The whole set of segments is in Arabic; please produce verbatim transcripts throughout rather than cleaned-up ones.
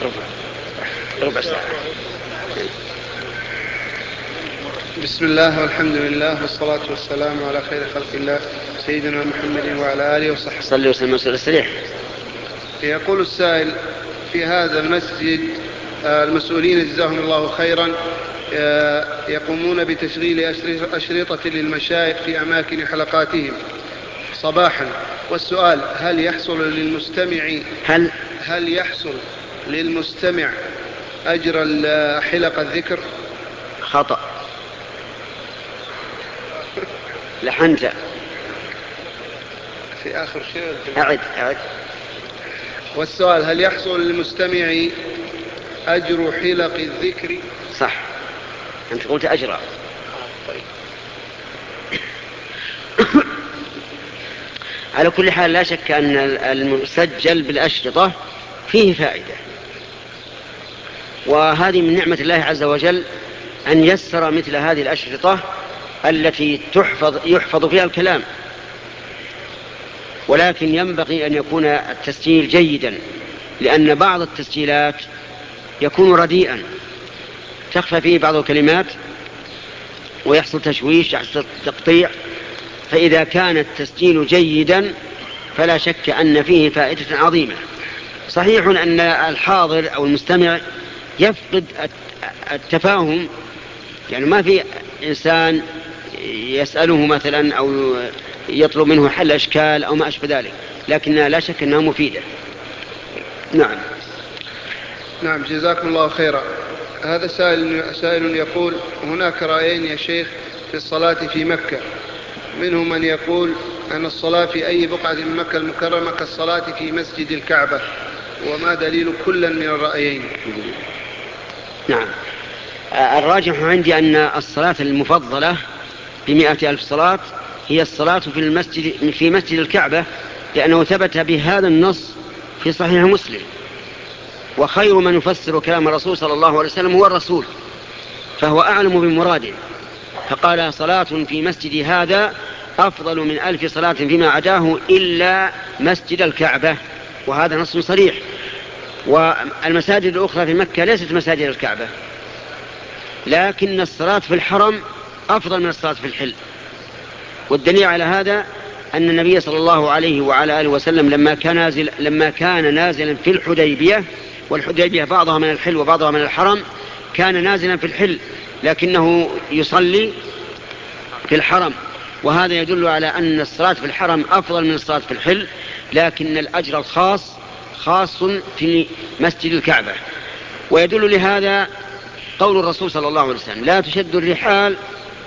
ربع ساعة. بسم الله والحمد لله والصلاة والسلام على خير خلق الله سيدنا محمد وعلى آله وصحبه. صلى وسلم وسلم. يقول السائل: في هذا المسجد المسؤولين جزاهم الله خيرا يقومون بتشغيل أشرطة للمشايخ في أماكن حلقاتهم صباحا، والسؤال: هل يحصل للمستمع هل هل يحصل للمستمع أجر حلق الذكر؟ خطأ. لحنت في آخر شيء. أعد أعد. والسؤال: هل يحصل للمستمع أجر حلق الذكر؟ صح، أنت قلت أجر. طيب. على كل حال لا شك أن المسجل بالأشرطة فيه فائدة، وهذه من نعمة الله عز وجل أن يسر مثل هذه الأشرطة التي تحفظ يحفظ فيها الكلام، ولكن ينبغي أن يكون التسجيل جيدا، لأن بعض التسجيلات يكون رديئا تخفى فيه بعض الكلمات ويحصل تشويش، يحصل تقطيع. فإذا كان التسجيل جيدا فلا شك أن فيه فائدة عظيمة. صحيح أن الحاضر أو المستمع يفقد التفاهم، يعني ما في إنسان يسأله مثلا أو يطلب منه حل أشكال أو ما أشبه ذلك، لكنها لا شك أنها مفيدة. نعم. نعم، جزاكم الله خيرا. هذا سائل, سائل يقول: هناك رأيين يا شيخ في الصلاة في مكة، منهم من يقول أن الصلاة في أي بقعة من مكة المكرمة كالصلاة في مسجد الكعبة، وما دليل كل من الرأيين؟ نعم، الراجح عندي أن الصلاة المفضلة بمئة ألف صلاة هي الصلاة في المسجد في مسجد الكعبة، لأنه ثبت بهذا النص في صحيح مسلم، وخير من يفسر كلام الرسول صلى الله عليه وسلم هو الرسول، فهو أعلم بمراده، فقال: صلاة في مسجد هذا أفضل من ألف صلاة فيما عداه إلا مسجد الكعبة، وهذا نص صريح. والمساجد الأخرى في مكة ليست مساجد الكعبة، لكن الصلاة في الحرم أفضل من الصلاة في الحل. والدليل على هذا أن النبي صلى الله عليه وعلى آله وسلم لما كان نازل لما كان نازلا في الحديبية، والحديبية بعضها من الحل وبعضها من الحرم، كان نازلا في الحل لكنه يصلي في الحرم، وهذا يدل على أن الصلاة في الحرم أفضل من الصلاة في الحل، لكن الأجر الخاص خاص في مسجد الكعبة. ويدل لهذا قول الرسول صلى الله عليه وسلم: لا تشد الرحال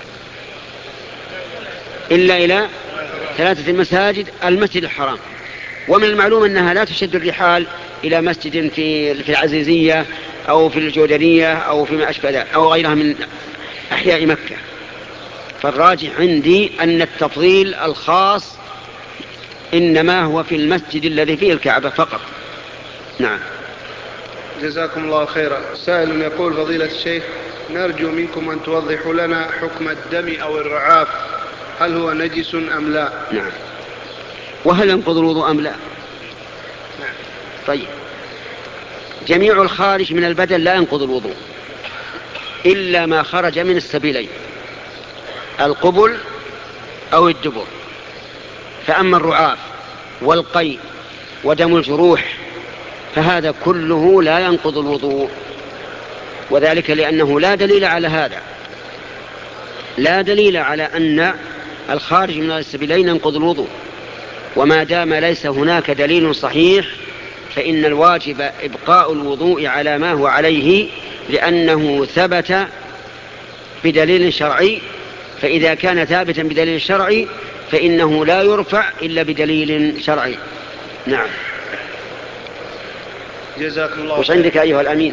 إلا إلى ثلاثة مساجد، المسجد الحرام. ومن المعلوم أنها لا تشد الرحال إلى مسجد في في العزيزية أو في الجودرية أو فيما أشبه ذلك أو غيرها من أحياء مكة. فالراجح عندي أن التفضيل الخاص إنما هو في المسجد الذي فيه الكعبة فقط. نعم. جزاكم الله خيرا. سائل يقول: فضيلة الشيخ، نرجو منكم أن توضحوا لنا حكم الدم أو الرعاف، هل هو نجس أم لا؟ نعم. وهل ينقض الوضوء أم لا؟ نعم. طيب، جميع الخارج من البدن لا ينقض الوضوء إلا ما خرج من السبيلين، القبل أو الدبر. فأما الرعاف والقيء ودم الجروح فهذا كله لا ينقض الوضوء، وذلك لأنه لا دليل على هذا، لا دليل على أن الخارج من السبيلين ينقض الوضوء. وما دام ليس هناك دليل صحيح فإن الواجب إبقاء الوضوء على ما هو عليه، لأنه ثبت بدليل شرعي، فإذا كان ثابتا بدليل شرعي فإنه لا يرفع إلا بدليل شرعي. نعم. جزاكم الله. وش عندك أيها الأمين؟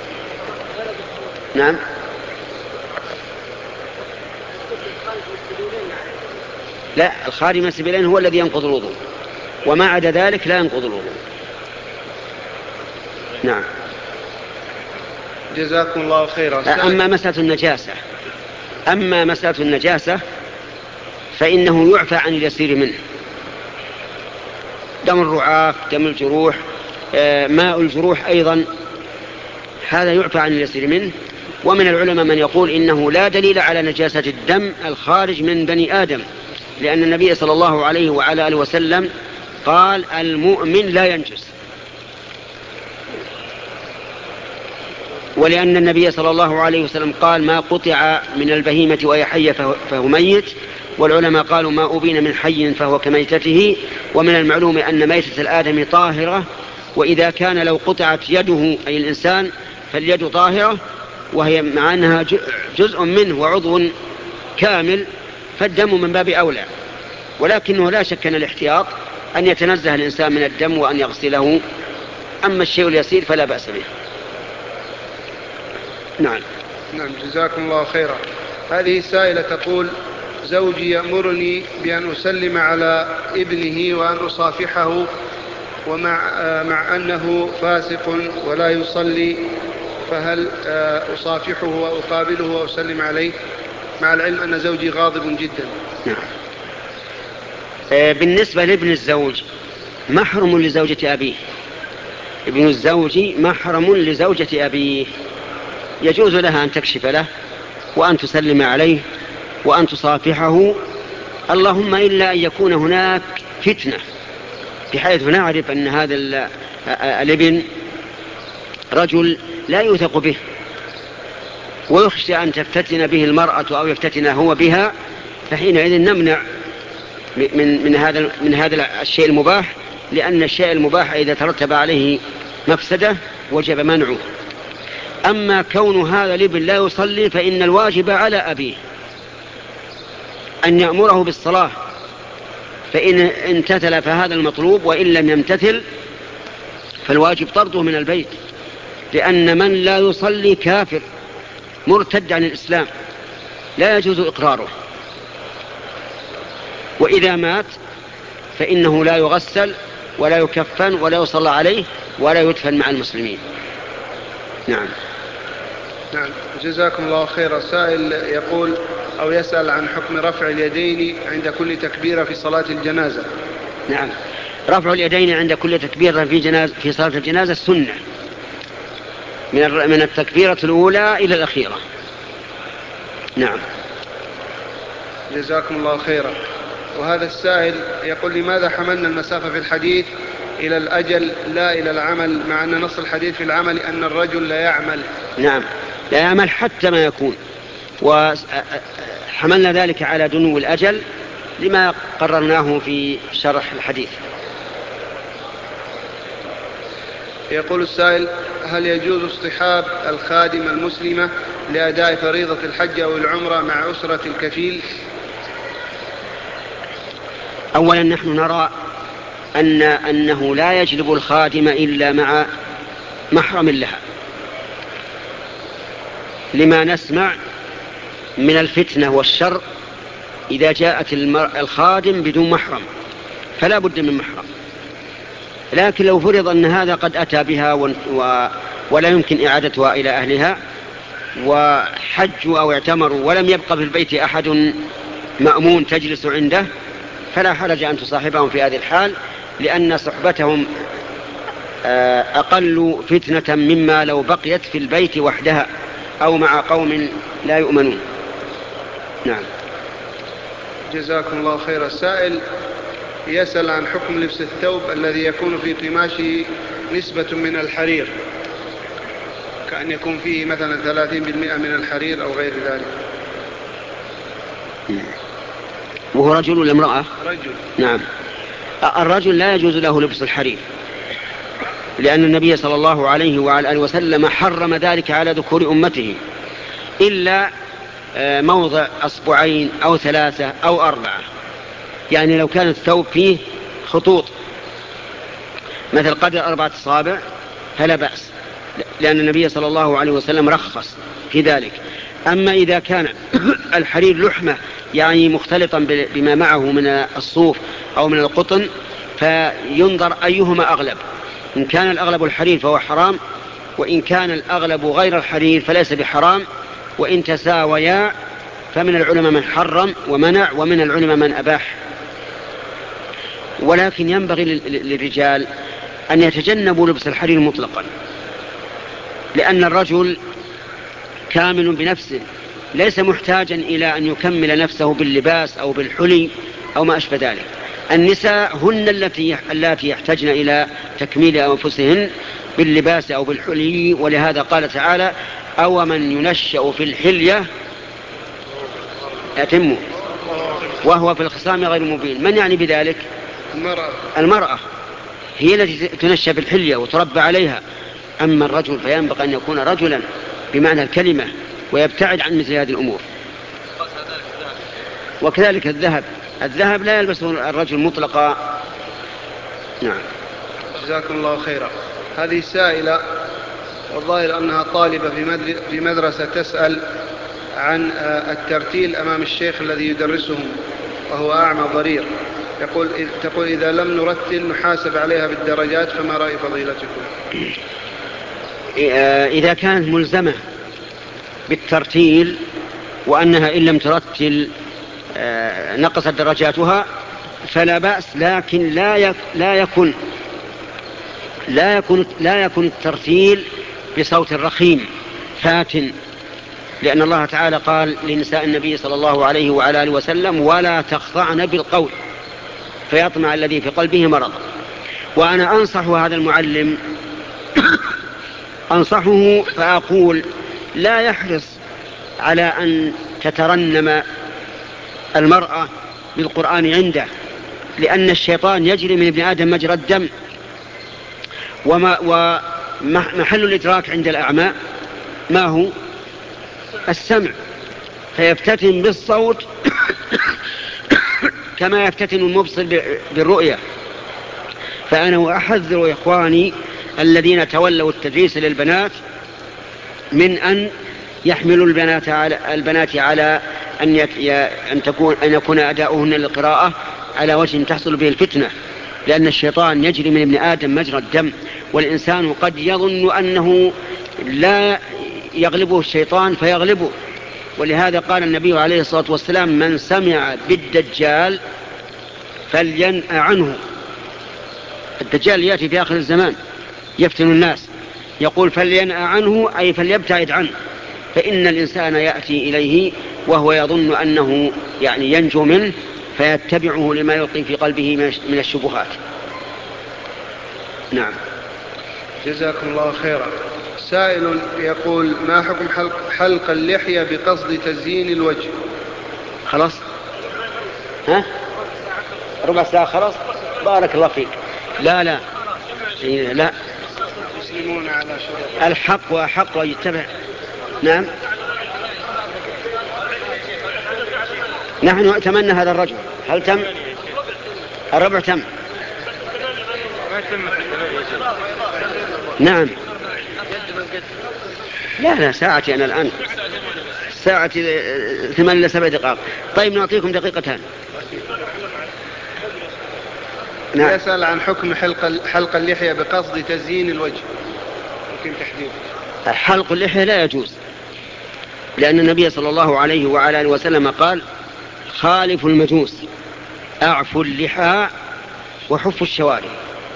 نعم. لا، الخارج من السبيلين هو الذي ينقض الوضوء، وما عدا ذلك لا ينقض الوضوء. نعم. جزاكم الله خيرا. أما مسألة النجاسة أما مسألة النجاسة فإنه يعفى عن اليسير منه، دم الرعاف، دم الجروح، ماء الجروح أيضا هذا يعفى عن اليسير منه. ومن العلماء من يقول إنه لا دليل على نجاسة الدم الخارج من بني آدم، لأن النبي صلى الله عليه وعلى آله وسلم قال المؤمن لا ينجس، ولأن النبي صلى الله عليه وسلم قال ما قطع من البهيمة وهي حية فهو ميت، والعلماء قالوا ما أبين من حي فهو كميتته. ومن المعلوم أن ميتة الآدم طاهرة، وإذا كان لو قطعت يده أي الإنسان فاليد طاهرة، وهي مع أنها جزء منه وعضو كامل، فالدم من باب أولى. ولكنه لا شك أن الاحتياط أن يتنزه الإنسان من الدم وأن يغسله، أما الشيء اليسير فلا بأس به. نعم. نعم جزاكم الله خيرا. هذه سائلة تقول زوجي يأمرني بأن أسلم على ابنه وأن أصافحه، ومع مع أنه فاسق ولا يصلي، فهل أصافحه وأقابله وأسلم عليه مع العلم أن زوجي غاضب جدا؟ نعم. بالنسبة لابن الزوج محرم لزوجة أبيه، ابن الزوج محرم لزوجة أبيه، يجوز لها أن تكشف له وأن تسلم عليه وأن تصافحه، اللهم إلا أن يكون هناك فتنة بحيث نعرف أن هذا الابن رجل لا يوثق به ويخشى أن تفتتن به المرأة أو يفتتن هو بها، فحينئذ نمنع من, من, هذا, من هذا الشيء المباح، لأن الشيء المباح إذا ترتب عليه مفسدة وجب منعه. أما كون هذا الابن لا يصلي فإن الواجب على أبيه أن يأمره بالصلاة، فإن امتثل فهذا المطلوب، وإن لم يمتثل فالواجب طرده من البيت، لأن من لا يصلي كافر مرتد عن الإسلام لا يجوز إقراره، وإذا مات فإنه لا يغسل ولا يكفن ولا يصلى عليه ولا يدفن مع المسلمين. نعم. نعم جزاكم الله خيرا. سائل يقول أو يسأل عن حكم رفع اليدين عند كل تكبيرة في صلاة الجنازة. نعم، رفع اليدين عند كل تكبيرة في, جنازة في صلاة الجنازة سنة من من التكبيرة الأولى إلى الأخيرة. نعم. جزاكم الله خيرا. وهذا السائل يقول لماذا حملنا المسافة في الحديث إلى الأجل لا إلى العمل، مع أن نص الحديث في العمل أن الرجل لا يعمل؟ نعم، لا يعمل حتى ما يكون، وحملنا ذلك على دنو الأجل لما قررناه في شرح الحديث. يقول السائل هل يجوز اصطحاب الخادمة المسلمة لأداء فريضة الحج أو العمرة مع أسرة الكفيل؟ أولا نحن نرى أن أنه لا يجلب الخادمة إلا مع محرم لها، لما نسمع من الفتنة والشر إذا جاءت الخادم بدون محرم فلا بد من محرم. لكن لو فرض أن هذا قد أتى بها ولا يمكن إعادتها إلى أهلها وحجوا أو اعتمروا ولم يبقى في البيت أحد مأمون تجلس عنده، فلا حرج أن تصاحبهم في هذه الحال، لأن صحبتهم أقل فتنة مما لو بقيت في البيت وحدها أو مع قوم لا يؤمنون. نعم. جزاكم الله خير. السائل يسأل عن حكم لبس الثوب الذي يكون في قماشه نسبة من الحرير، كأن يكون فيه مثلا ثلاثين بالمئة من الحرير أو غير ذلك. وهو رجل ولا امرأة؟ رجل. نعم. الرجل لا يجوز له لبس الحرير، لأن النبي صلى الله عليه وعلى آله وسلم حرم ذلك على ذكور أمته إلا موضع أصبعين أو ثلاثة أو أربعة، يعني لو كان الثوب فيه خطوط مثل قدر أربعة أصابع فلا بأس، لأن النبي صلى الله عليه وسلم رخص في ذلك. أما إذا كان الحرير لحمة يعني مختلطا بما معه من الصوف أو من القطن فينظر أيهما أغلب، إن كان الأغلب الحرير فهو حرام، وإن كان الأغلب غير الحرير فليس بحرام، وإن تساويا فمن العلماء من حرم ومنع ومن العلماء من أباح. ولكن ينبغي للرجال أن يتجنبوا لبس الحرير مطلقا، لأن الرجل كامل بنفسه ليس محتاجا إلى أن يكمل نفسه باللباس أو بالحلي أو ما أشبه ذلك. النساء هن التي التي يحتاجن إلى تكميل أنفسهن باللباس أو بالحلي، ولهذا قال تعالى: أو من ينشأ في الحلية يتم وهو في الخصام غير مبين. من يعني بذلك؟ المرأة. المرأة هي التي تنشأ في الحلية وتربى عليها. أما الرجل فينبغي أن يكون رجلا بمعنى الكلمة ويبتعد عن مثل هذه الأمور. وكذلك الذهب الذهب لا يلبسه الرجل مطلقا. نعم. جزاكم الله خيرا. هذه سائلة والظاهر أنها طالبة في مدرسة تسأل عن الترتيل أمام الشيخ الذي يدرسهم وهو أعمى ضرير. يقول تقول إذا لم نرتل نحاسب عليها بالدرجات، فما رأي فضيلتكم؟ إذا كانت ملزمة بالترتيل وأنها إن لم ترتل نقصت درجاتها فلا بأس، لكن لا لا يكون لا يكون لا يكون الترتيل بصوت رخيم فاتن، لأن الله تعالى قال لنساء النبي صلى الله عليه وعلى آله وسلم: ولا تخضعن بالقول فيطمع الذي في قلبه مرض. وأنا أنصح هذا المعلم أنصحه فأقول: لا يحرص على أن تترنم المرأة بالقرآن عنده، لأن الشيطان يجري من ابن آدم مجرى الدم، وما ومحل الإدراك عند الأعمى ما هو؟ السمع، فيفتتن بالصوت كما يفتتن المبصر بالرؤية. فأنا أحذر إخواني الذين تولوا التدريس للبنات من أن يحملوا البنات على, البنات على أن, أن, تكون أن يكون أداؤهن للقراءة على وجه تحصل به الفتنة، لأن الشيطان يجري من ابن آدم مجرى الدم، والإنسان قد يظن أنه لا يغلبه الشيطان فيغلبه. ولهذا قال النبي عليه الصلاة والسلام: من سمع بالدجال فلينأ عنه. الدجال يأتي في آخر الزمان يفتن الناس، يقول فلينأ عنه أي فليبتعد عنه، فإن الإنسان يأتي إليه وهو يظن أنه يعني ينجو منه فيتبعه لما يلقي في قلبه من الشبهات. نعم. جزاكم الله خيرا. سائل يقول: ما حكم حلق, حلق اللحية بقصد تزيين الوجه؟ خلاص ها ربع ساعة خلاص. بارك الله فيك. لا لا لا مسلمون على شروط الحق وأحق ويتبع. نعم. نحن أتمنى هذا الرجل. هل تم؟ الربع تم. نعم. لا لا ساعتي أنا الآن ساعتي ثمان إلى سبع دقائق. طيب نعطيكم دقيقتان. نعم. يسأل عن حكم حلق حلق اللحية بقصد تزيين الوجه، ممكن تحديد؟ حلق اللحية لا يجوز، لأن النبي صلى الله عليه وعلى آله وسلم قال: خالف المجوس أعفوا اللحى وحفوا الشوارب.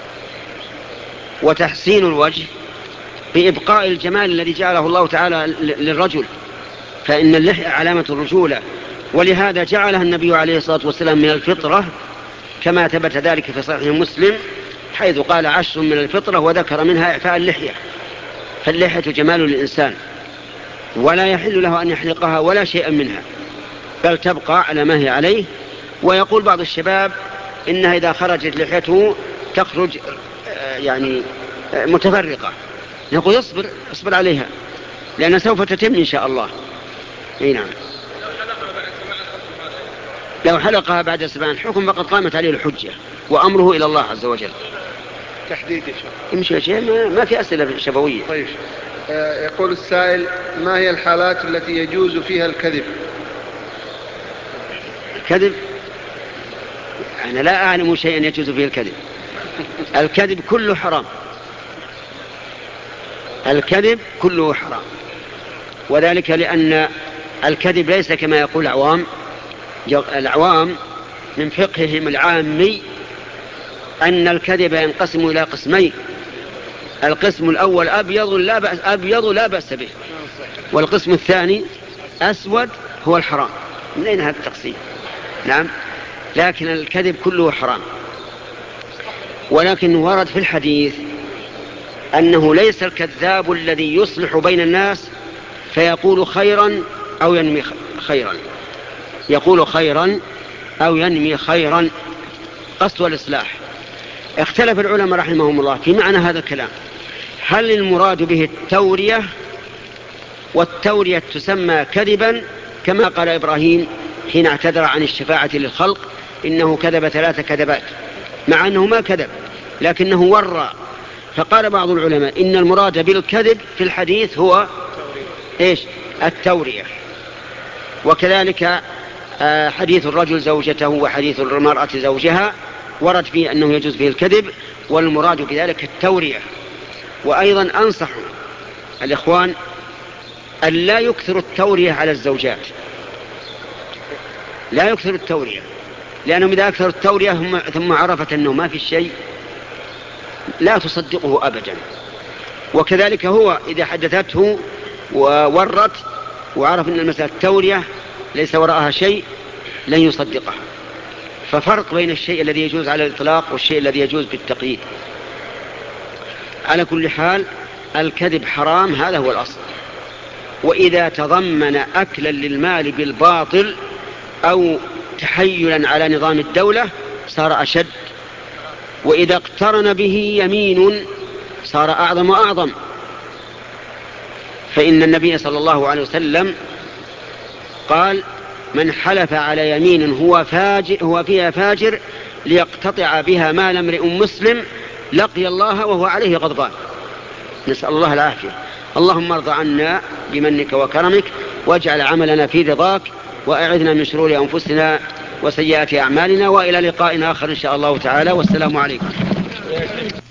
وتحسين الوجه بإبقاء الجمال الذي جعله الله تعالى للرجل، فإن اللحية علامة الرجولة، ولهذا جعلها النبي عليه الصلاة والسلام من الفطرة، كما ثبت ذلك في صحيح مسلم حيث قال: عشر من الفطرة، وذكر منها إعفاء اللحية. فاللحية جمال للإنسان، ولا يحل له أن يحلقها ولا شيئا منها، بل تبقى على ما هي عليه. ويقول بعض الشباب إنها إذا خرجت لحيته تخرج يعني متفرقة. نقول: اصبر اصبر عليها، لأن سوف تتم إن شاء الله. اي نعم. لو حلقها بعد سبعين الحكم فقد قامت عليه الحجة، وأمره إلى الله عز وجل. تحديد يمشي شيء ما, ما في أسئلة شبوية. طيب. يقول السائل: ما هي الحالات التي يجوز فيها الكذب؟ الكذب أنا لا أعلم شيئا يجوز فيه الكذب. الكذب كله حرام. الكذب كله حرام، وذلك لأن الكذب ليس كما يقول العوام. العوام من فقههم العامي أن الكذب ينقسم إلى قسمين: القسم الأول أبيض لا بأس, أبيض لا بأس به، والقسم الثاني أسود هو الحرام. من أين هذا التقسيم؟ نعم، لكن الكذب كله حرام. ولكن ورد في الحديث أنه ليس الكذاب الذي يصلح بين الناس فيقول خيرا أو ينمي خيرا، يقول خيرا أو ينمي خيرا، قصد الإصلاح. اختلف العلماء رحمهم الله في معنى هذا الكلام، هل المراد به التورية؟ والتورية تسمى كذبا كما قال إبراهيم حين اعتذر عن الشفاعة للخلق إنه كذب ثلاث كذبات، مع أنه ما كذب لكنه ورى. فقال بعض العلماء إن المراد بالكذب في الحديث هو إيش؟ التورية. وكذلك حديث الرجل زوجته وحديث المرأة زوجها ورد فيه أنه يجوز فيه الكذب، والمراد بذلك التورية. وأيضا أنصح الإخوان أن لا يكثر التورية على الزوجات، لا يكثر التورية، لأنهم إذا أكثر التورية ثم عرفت أنه ما في شيء لا تصدقه أبدا. وكذلك هو إذا حدثته وورت وعرف أن المسألة التورية ليس وراءها شيء لن يصدقها. ففرق بين الشيء الذي يجوز على الإطلاق والشيء الذي يجوز بالتقييد. على كل حال الكذب حرام، هذا هو الأصل. وإذا تضمن أكلا للمال بالباطل أو تحيلا على نظام الدولة صار أشد، وإذا اقترن به يمين صار أعظم وأعظم. فإن النبي صلى الله عليه وسلم قال من حلف على يمين هو, فاجر هو فيها فاجر ليقتطع بها مال امرئ مسلم لقي الله وهو عليه غضبان. نسأل الله العافية. اللهم ارض عنا بمنك وكرمك، واجعل عملنا في رضاك، وأعذنا من شرور أنفسنا وسيئات أعمالنا، وإلى لقاء آخر إن شاء الله تعالى، والسلام عليكم.